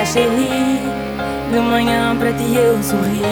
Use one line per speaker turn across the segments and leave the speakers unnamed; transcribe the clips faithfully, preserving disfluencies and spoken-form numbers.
chérie, de manhã pra ti eu sorri.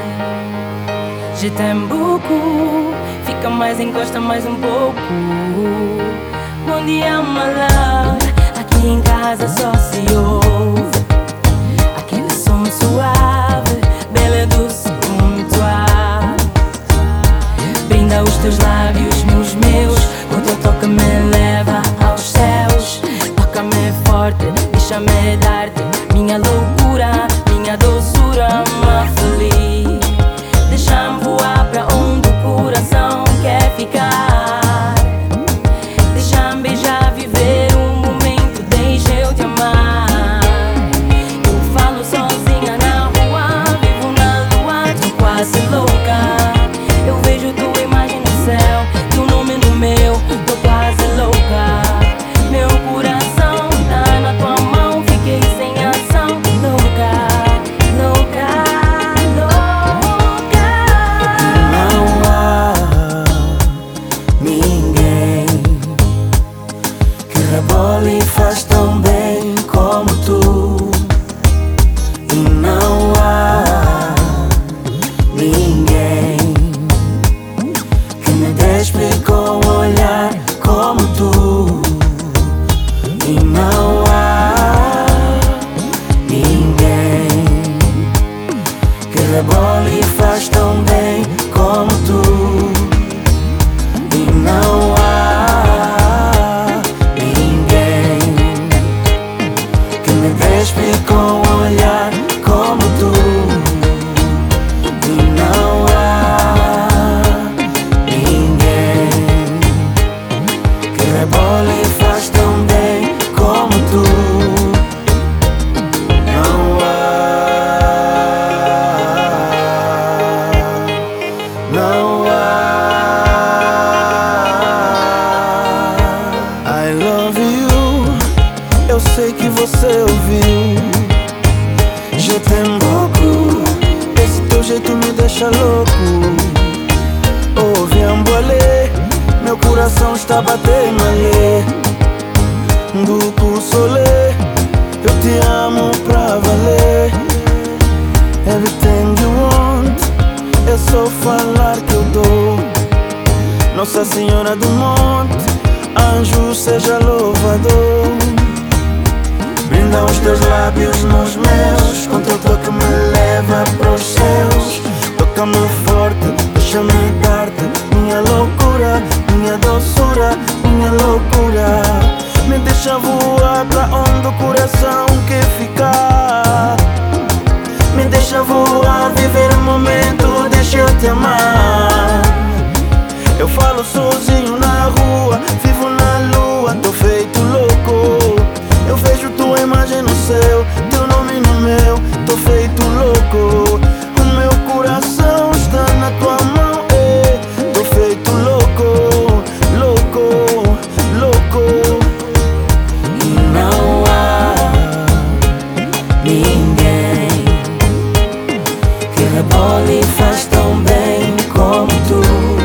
Je t'aime beaucoup, fica mais, encosta mais um pouco. Bom dia, my love, aqui em casa só se ouve aquele som suave, bela doce como toi. Brinda os teus lábios nos meus, o teu toque me leva aos céus. Toca-me forte, deixa-me dar-te minha loucura, minha doçura, me feliz. Deixa-me voar pra onde o coração quer ficar. Deixa-me beijar, viver um momento, deixa eu te amar. Eu falo sozinha na rua, vivo na lua, tô quase louca. Eu vejo tua imagem no céu, teu nome no meu, tô quase louca. Meu coração tá na tua mão, fiquei sem ação. Louca, louca, louca.
Não há ninguém que rebole e faz tão bem como tu. E não há ninguém que me despe com um olhar como tu. E não há ninguém que rebole e faz tão bem como tu. E não há ninguém que me despe com um olhar como tu. E não há ninguém que rebole e faz tão bem como tu. Não há, não há. I love you, eu sei que você ouviu. Je t'aime beaucoup, esse teu jeito me deixa louco. Oh, viens boiler, meu coração está batendo malê. Beaucoup soleil, eu te amo pra valer. Everything you want, é só falar que eu dou. Nossa Senhora do Monte, anjo seja louvador. Brinda os teus lábios nos meus, com teu toque me leva pros céus. Toca-me forte, deixa-me dar-te minha loucura, minha doçura, minha loucura. Me deixa voar pra onde o coração quer ficar. Me deixa voar, viver um momento, deixa eu te amar. Eu falo sozinho na rua, vivo na lua, tô feito louco. Eu vejo tua imagem no céu, teu nome no meu, tô feito louco. O meu coração está na tua mão, eh. Tô feito louco, louco, louco. E não há ninguém que rebole e faz tão bem como tu.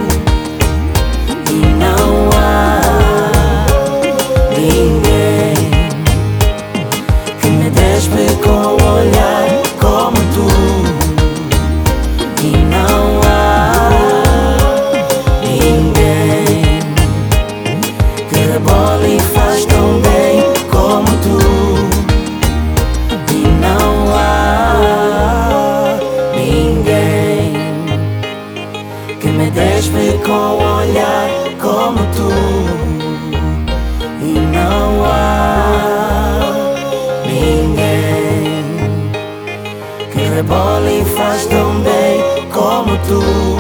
E não há ninguém que me despe com um olhar como tu. E não há ninguém que rebole e faz tão bem como tu. E não há ninguém que me despe com um olhar como tu. E não há ninguém que rebole e faz tão bem como tu.